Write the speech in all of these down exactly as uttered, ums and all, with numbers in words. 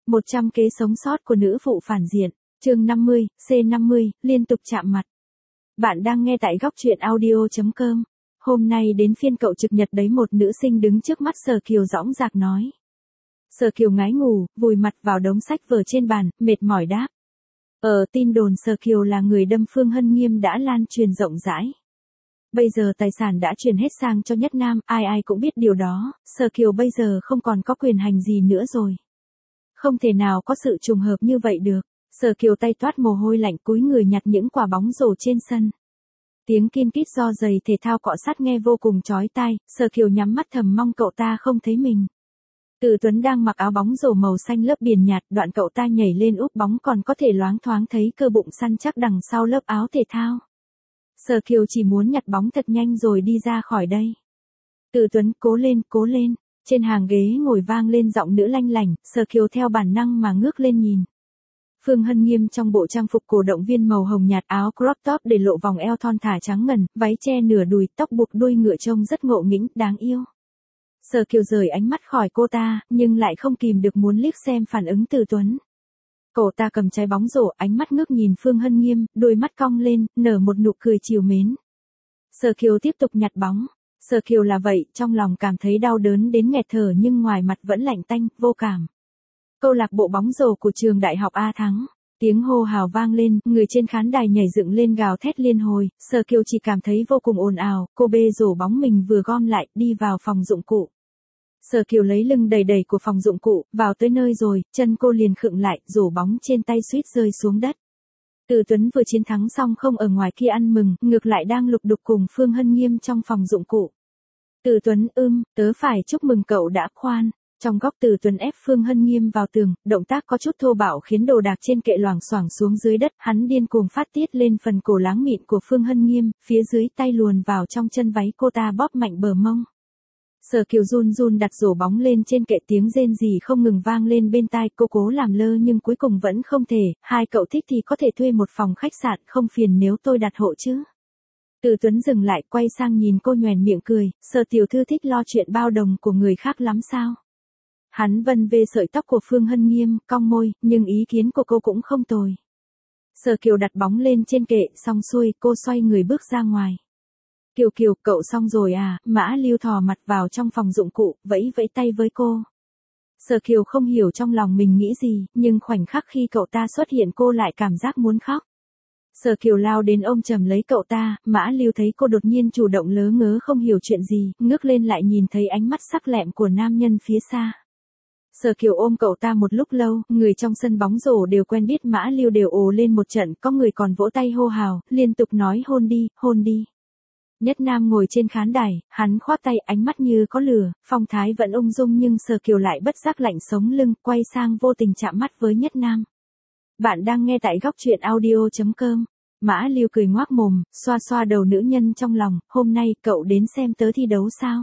một trăm kế sống sót của nữ phụ phản diện. Chương năm mươi, C năm mươi, liên tục chạm mặt. Bạn đang nghe tại góc truyện audio chấm com. Hôm nay đến phiên cậu trực nhật đấy, một nữ sinh đứng trước mắt Sở Kiều dõng dạc nói. Sở Kiều ngái ngủ, vùi mặt vào đống sách vở trên bàn, mệt mỏi đáp. Ở tin đồn Sở Kiều là người đâm Phương Hân Nghiêm đã lan truyền rộng rãi. Bây giờ tài sản đã chuyển hết sang cho Nhất Nam, ai ai cũng biết điều đó, Sở Kiều bây giờ không còn có quyền hành gì nữa rồi. Không thể nào có sự trùng hợp như vậy được. Sở Kiều tay toát mồ hôi lạnh cúi người nhặt những quả bóng rổ trên sân. Tiếng kin kít do giày thể thao cọ sát nghe vô cùng chói tai, Sở Kiều nhắm mắt thầm mong cậu ta không thấy mình. Từ Tuấn đang mặc áo bóng rổ màu xanh lớp biển nhạt, đoạn cậu ta nhảy lên úp bóng còn có thể loáng thoáng thấy cơ bụng săn chắc đằng sau lớp áo thể thao. Sở Kiều chỉ muốn nhặt bóng thật nhanh rồi đi ra khỏi đây. Từ Tuấn, cố lên, cố lên. Trên hàng ghế ngồi vang lên giọng nữ lanh lảnh, Sở Kiều theo bản năng mà ngước lên nhìn. Phương Hân Nghiêm trong bộ trang phục cổ động viên màu hồng nhạt, áo crop top để lộ vòng eo thon thả trắng ngần, váy che nửa đùi, tóc buộc đuôi ngựa trông rất ngộ nghĩnh, đáng yêu. Sở Kiều rời ánh mắt khỏi cô ta, nhưng lại không kìm được muốn liếc xem phản ứng Từ Tuấn. Cậu ta cầm trái bóng rổ, ánh mắt ngước nhìn Phương Hân Nghiêm, đôi mắt cong lên, nở một nụ cười trìu mến. Sở Kiều tiếp tục nhặt bóng. Sở Kiều là vậy, trong lòng cảm thấy đau đớn đến nghẹt thở nhưng ngoài mặt vẫn lạnh tanh, vô cảm. Câu lạc bộ bóng rổ của trường đại học A thắng. Tiếng hô hào vang lên, người trên khán đài nhảy dựng lên gào thét liên hồi, Sở Kiều chỉ cảm thấy vô cùng ồn ào, cô bê rổ bóng mình vừa gom lại, đi vào phòng dụng cụ. Sở Kiều lấy lưng đầy đầy của phòng dụng cụ, vào tới nơi rồi, chân cô liền khựng lại, rổ bóng trên tay suýt rơi xuống đất. Từ Tuấn vừa chiến thắng xong không ở ngoài kia ăn mừng, ngược lại đang lục đục cùng Phương Hân Nghiêm trong phòng dụng cụ. Từ Tuấn, ưm, tớ phải chúc mừng cậu đã khoan. Trong góc Từ Tuấn ép Phương Hân Nghiêm vào tường, động tác có chút thô bạo khiến đồ đạc trên kệ loảng xoảng xuống dưới đất, hắn điên cuồng phát tiết lên phần cổ láng mịn của Phương Hân Nghiêm, phía dưới tay luồn vào trong chân váy cô ta bóp mạnh bờ mông. Sở Kiều run run đặt rổ bóng lên trên kệ, tiếng rên rỉ không ngừng vang lên bên tai, cô cố làm lơ nhưng cuối cùng vẫn không thể, hai cậu thích thì có thể thuê một phòng khách sạn, không phiền nếu tôi đặt hộ chứ. Từ Tuấn dừng lại, quay sang nhìn cô nhoẻn miệng cười, Sở tiểu thư thích lo chuyện bao đồng của người khác lắm sao? Hắn vân về sợi tóc của Phương Hân Nghiêm, cong môi, nhưng ý kiến của cô cũng không tồi. Sở Kiều đặt bóng lên trên kệ, xong xuôi, cô xoay người bước ra ngoài. Kiều Kiều, cậu xong rồi à? Mã Lưu thò mặt vào trong phòng dụng cụ, vẫy vẫy tay với cô. Sở Kiều không hiểu trong lòng mình nghĩ gì, nhưng khoảnh khắc khi cậu ta xuất hiện cô lại cảm giác muốn khóc. Sở Kiều lao đến ôm chầm lấy cậu ta, Mã Lưu thấy cô đột nhiên chủ động lớ ngớ không hiểu chuyện gì, ngước lên lại nhìn thấy ánh mắt sắc lẹm của nam nhân phía xa. Sở Kiều ôm cậu ta một lúc lâu, người trong sân bóng rổ đều quen biết Mã Lưu đều ồ lên một trận, có người còn vỗ tay hô hào, liên tục nói hôn đi, hôn đi. Nhất Nam ngồi trên khán đài, hắn khoác tay, ánh mắt như có lửa, phong thái vẫn ung dung nhưng Sở Kiều lại bất giác lạnh sống lưng, quay sang vô tình chạm mắt với Nhất Nam. Bạn đang nghe tại góc truyện audio chấm com. Mã Lưu cười ngoác mồm, xoa xoa đầu nữ nhân trong lòng, hôm nay cậu đến xem tớ thi đấu sao?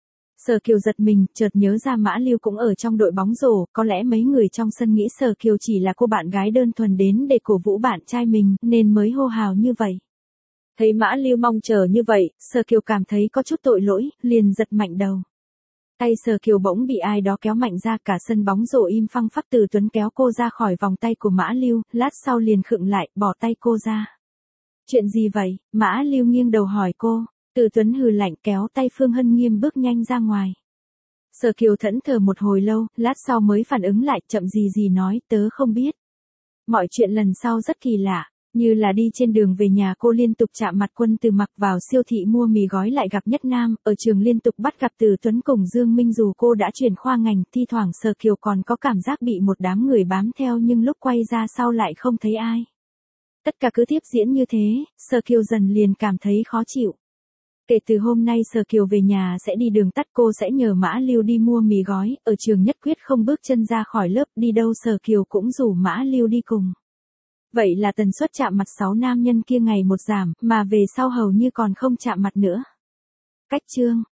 Sở Kiều giật mình, chợt nhớ ra Mã Lưu cũng ở trong đội bóng rổ, có lẽ mấy người trong sân nghĩ Sở Kiều chỉ là cô bạn gái đơn thuần đến để cổ vũ bạn trai mình, nên mới hô hào như vậy. Thấy Mã Lưu mong chờ như vậy, Sở Kiều cảm thấy có chút tội lỗi, liền giật mạnh đầu. Tay Sở Kiều bỗng bị ai đó kéo mạnh ra, cả sân bóng rổ im phăng phắc. Từ Tuấn kéo cô ra khỏi vòng tay của Mã Lưu, lát sau liền khựng lại, bỏ tay cô ra. Chuyện gì vậy? Mã Lưu nghiêng đầu hỏi cô. Từ Tuấn hừ lạnh kéo tay Phương Hân Nghiêm bước nhanh ra ngoài. Sở Kiều thẫn thờ một hồi lâu, lát sau mới phản ứng lại, chậm gì gì nói, tớ không biết. Mọi chuyện lần sau rất kỳ lạ. Như là đi trên đường về nhà cô liên tục chạm mặt Quân Từ, mặc vào siêu thị mua mì gói lại gặp Nhất Nam, ở trường liên tục bắt gặp Từ Tuấn cùng Dương Minh. Dù cô đã chuyển khoa ngành, thi thoảng Sở Kiều còn có cảm giác bị một đám người bám theo nhưng lúc quay ra sau lại không thấy ai. Tất cả cứ tiếp diễn như thế, Sở Kiều dần liền cảm thấy khó chịu. Kể từ hôm nay Sở Kiều về nhà sẽ đi đường tắt, cô sẽ nhờ Mã Lưu đi mua mì gói, ở trường nhất quyết không bước chân ra khỏi lớp, đi đâu Sở Kiều cũng rủ Mã Lưu đi cùng. Vậy là tần suất chạm mặt sáu nam nhân kia ngày một giảm, mà về sau hầu như còn không chạm mặt nữa. Cách chương